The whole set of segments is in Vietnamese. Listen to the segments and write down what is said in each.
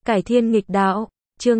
Cải thiên nghịch đạo, chương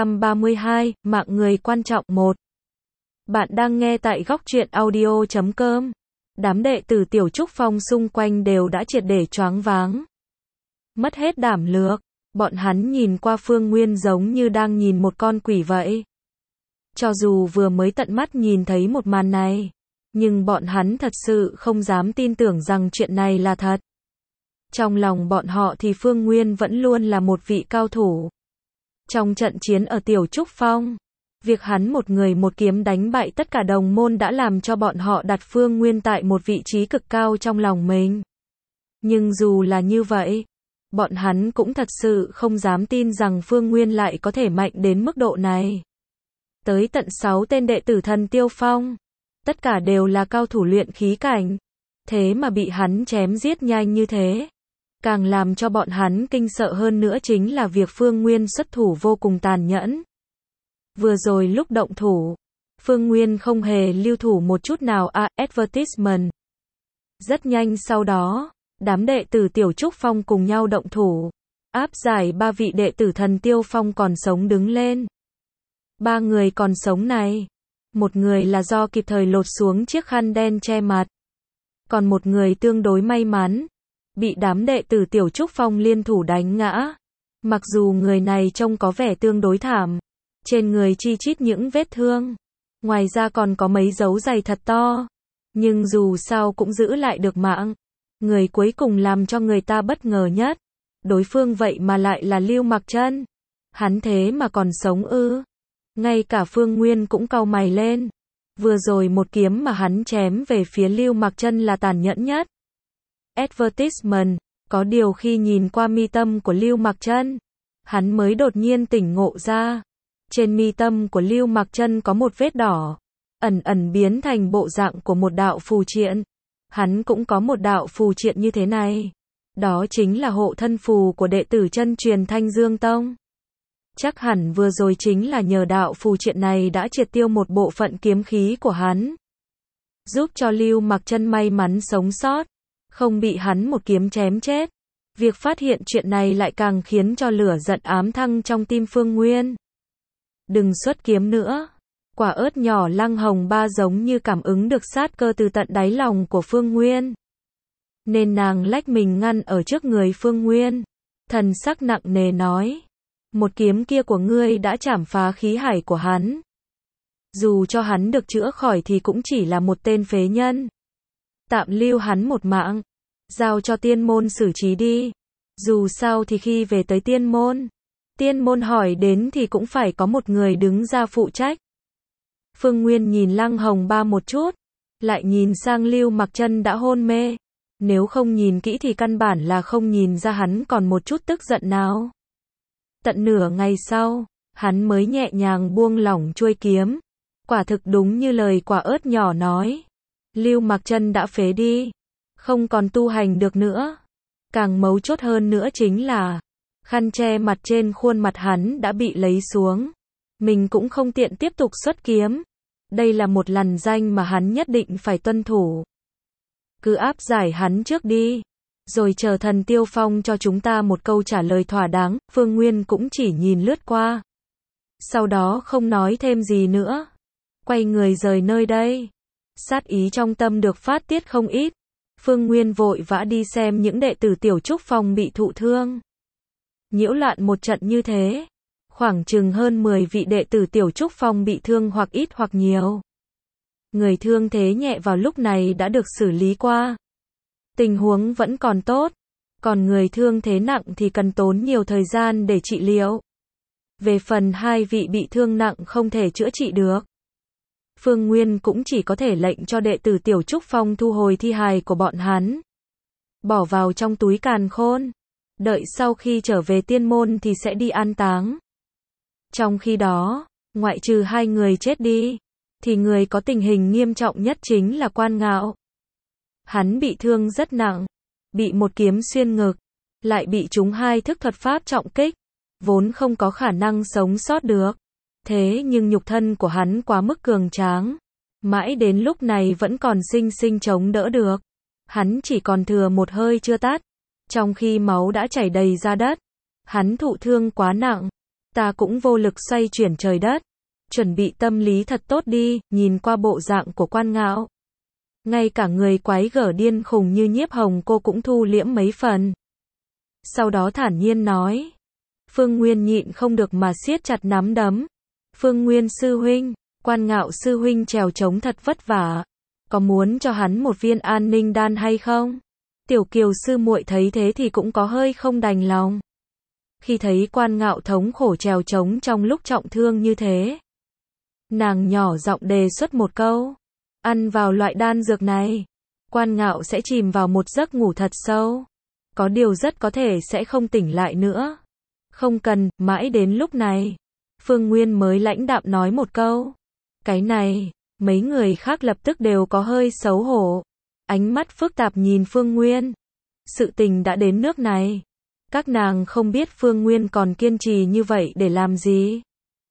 232, mạng người quan trọng 1. Bạn đang nghe tại góc truyện audio.com. Đám đệ tử Tiểu Trúc Phong xung quanh đều đã triệt để choáng váng. Mất hết đảm lược, bọn hắn nhìn qua Phương Nguyên giống như đang nhìn một con quỷ vậy. Cho dù vừa mới tận mắt nhìn thấy một màn này, nhưng bọn hắn thật sự không dám tin tưởng rằng chuyện này là thật. Trong lòng bọn họ thì Phương Nguyên vẫn luôn là một vị cao thủ. Trong trận chiến ở Tiểu Trúc Phong, việc hắn một người một kiếm đánh bại tất cả đồng môn đã làm cho bọn họ đặt Phương Nguyên tại một vị trí cực cao trong lòng mình. Nhưng dù là như vậy, bọn hắn cũng thật sự không dám tin rằng Phương Nguyên lại có thể mạnh đến mức độ này. Tới tận 6 tên đệ tử Thần Tiêu Phong, tất cả đều là cao thủ luyện khí cảnh, thế mà bị hắn chém giết nhanh như thế. Càng làm cho bọn hắn kinh sợ hơn nữa chính là việc Phương Nguyên xuất thủ vô cùng tàn nhẫn. Vừa rồi lúc động thủ, Phương Nguyên không hề lưu thủ một chút nào advertisement. Rất nhanh sau đó, đám đệ tử Tiểu Trúc Phong cùng nhau động thủ, áp giải 3 vị đệ tử Thần Tiêu Phong còn sống đứng lên. 3 người còn sống này, một người là do kịp thời lột xuống chiếc khăn đen che mặt, còn một người tương đối may mắn, bị đám đệ tử Tiểu Trúc Phong liên thủ đánh ngã. Mặc dù người này trông có vẻ tương đối thảm, trên người chi chít những vết thương, ngoài ra còn có mấy dấu giày thật to, nhưng dù sao cũng giữ lại được mạng. Người cuối cùng làm cho người ta bất ngờ nhất, đối phương vậy mà lại là Lưu Mặc Chân. Hắn thế mà còn sống ư? Ngay cả Phương Nguyên cũng cau mày lên. Vừa rồi một kiếm mà hắn chém về phía Lưu Mặc Chân là tàn nhẫn nhất. Advertisement, có điều khi nhìn qua mi tâm của Lưu Mặc Chân, hắn mới đột nhiên tỉnh ngộ ra. Trên mi tâm của Lưu Mặc Chân có một vết đỏ, ẩn ẩn biến thành bộ dạng của một đạo phù triện. Hắn cũng có một đạo phù triện như thế này. Đó chính là hộ thân phù của đệ tử chân truyền Thanh Dương Tông. Chắc hẳn vừa rồi chính là nhờ đạo phù triện này đã triệt tiêu một bộ phận kiếm khí của hắn, giúp cho Lưu Mặc Chân may mắn sống sót, không bị hắn một kiếm chém chết. Việc phát hiện chuyện này lại càng khiến cho lửa giận ám thăng trong tim Phương Nguyên. Đừng xuất kiếm nữa. Quả ớt nhỏ Lăng Hồng Ba giống như cảm ứng được sát cơ từ tận đáy lòng của Phương Nguyên, nên nàng lách mình ngăn ở trước người Phương Nguyên, thần sắc nặng nề nói: một kiếm kia của ngươi đã chảm phá khí hải của hắn. Dù cho hắn được chữa khỏi thì cũng chỉ là một tên phế nhân. Tạm lưu hắn một mạng, giao cho tiên môn xử trí đi. Dù sao thì khi về tới tiên môn hỏi đến thì cũng phải có một người đứng ra phụ trách. Phương Nguyên nhìn Lăng Hồng Ba một chút, lại nhìn sang Lưu Mặc Chân đã hôn mê. Nếu không nhìn kỹ thì căn bản là không nhìn ra hắn còn một chút tức giận nào. Tận nửa ngày sau, hắn mới nhẹ nhàng buông lỏng chuôi kiếm. Quả thực đúng như lời quả ớt nhỏ nói. Lưu Mặc Chân đã phế đi, không còn tu hành được nữa. Càng mấu chốt hơn nữa chính là khăn che mặt trên khuôn mặt hắn đã bị lấy xuống. Mình cũng không tiện tiếp tục xuất kiếm. Đây là một lằn ranh mà hắn nhất định phải tuân thủ. Cứ áp giải hắn trước đi, rồi chờ Thần Tiêu Phong cho chúng ta một câu trả lời thỏa đáng. Phương Nguyên cũng chỉ nhìn lướt qua, sau đó không nói thêm gì nữa, quay người rời nơi đây. Sát ý trong tâm được phát tiết không ít. Phương Nguyên vội vã đi xem những đệ tử Tiểu Trúc Phong bị thụ thương. Nhiễu loạn một trận như thế, khoảng chừng hơn 10 vị đệ tử Tiểu Trúc Phong bị thương hoặc ít hoặc nhiều. Người thương thế nhẹ vào lúc này đã được xử lý qua, tình huống vẫn còn tốt, còn người thương thế nặng thì cần tốn nhiều thời gian để trị liệu. Về phần 2 vị bị thương nặng không thể chữa trị được, Phương Nguyên cũng chỉ có thể lệnh cho đệ tử Tiểu Trúc Phong thu hồi thi hài của bọn hắn, bỏ vào trong túi càn khôn, đợi sau khi trở về tiên môn thì sẽ đi an táng. Trong khi đó, ngoại trừ 2 người chết đi, thì người có tình hình nghiêm trọng nhất chính là Quan Ngạo. Hắn bị thương rất nặng, bị một kiếm xuyên ngực, lại bị trúng 2 thức thuật pháp trọng kích, vốn không có khả năng sống sót được. Thế nhưng nhục thân của hắn quá mức cường tráng, mãi đến lúc này vẫn còn xinh xinh chống đỡ được. Hắn chỉ còn thừa một hơi chưa tắt, trong khi máu đã chảy đầy ra đất. Hắn thụ thương quá nặng, ta cũng vô lực xoay chuyển trời đất. Chuẩn bị tâm lý thật tốt đi, nhìn qua bộ dạng của Quan Ngạo. Ngay cả người quái gở điên khùng như Nhiếp Hồng cô cũng thu liễm mấy phần. Sau đó thản nhiên nói. Phương Nguyên nhịn không được mà siết chặt nắm đấm. Phương Nguyên sư huynh, Quan Ngạo sư huynh trèo trống thật vất vả. Có muốn cho hắn một viên an ninh đan hay không? Tiểu Kiều sư muội thấy thế thì cũng có hơi không đành lòng. Khi thấy Quan Ngạo thống khổ trèo trống trong lúc trọng thương như thế, nàng nhỏ giọng đề xuất một câu. Ăn vào loại đan dược này, Quan Ngạo sẽ chìm vào một giấc ngủ thật sâu. Có điều rất có thể sẽ không tỉnh lại nữa. Không cần, mãi đến lúc này, Phương Nguyên mới lãnh đạm nói một câu. Cái này, mấy người khác lập tức đều có hơi xấu hổ. Ánh mắt phức tạp nhìn Phương Nguyên. Sự tình đã đến nước này. Các nàng không biết Phương Nguyên còn kiên trì như vậy để làm gì.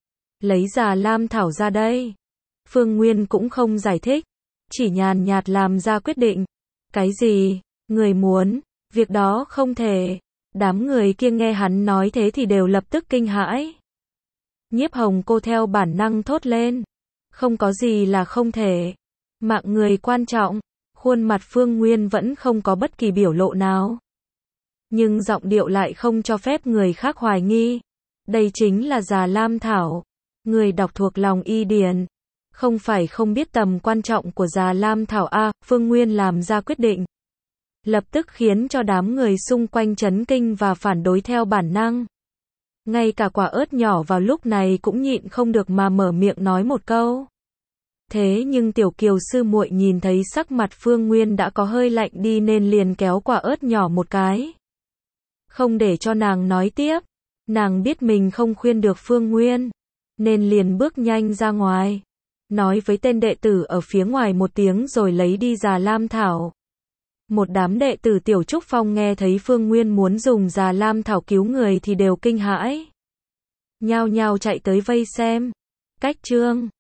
Lấy Già Lam Thảo ra đây. Phương Nguyên cũng không giải thích. Chỉ nhàn nhạt làm ra quyết định. Cái gì? Người muốn? Việc đó không thể. Đám người kia nghe hắn nói thế thì đều lập tức kinh hãi. Nhiếp Hồng cô theo bản năng thốt lên. Không có gì là không thể. Mạng người quan trọng. Khuôn mặt Phương Nguyên vẫn không có bất kỳ biểu lộ nào. Nhưng giọng điệu lại không cho phép người khác hoài nghi. Đây chính là Già Lam Thảo. Người đọc thuộc lòng y điển. Không phải không biết tầm quan trọng của Già Lam Thảo a. Phương Nguyên làm ra quyết định. Lập tức khiến cho đám người xung quanh chấn kinh và phản đối theo bản năng. Ngay cả Quả Ớt nhỏ vào lúc này cũng nhịn không được mà mở miệng nói một câu. Thế nhưng Tiểu Kiều sư muội nhìn thấy sắc mặt Phương Nguyên đã có hơi lạnh đi nên liền kéo Quả Ớt nhỏ một cái. Không để cho nàng nói tiếp. Nàng biết mình không khuyên được Phương Nguyên, nên liền bước nhanh ra ngoài. Nói với tên đệ tử ở phía ngoài một tiếng rồi lấy đi Già Lam Thảo. Một đám đệ tử Tiểu Trúc Phong nghe thấy Phương Nguyên muốn dùng Già Lam Thảo cứu người thì đều kinh hãi. Nhao nhao chạy tới vây xem. Cách chương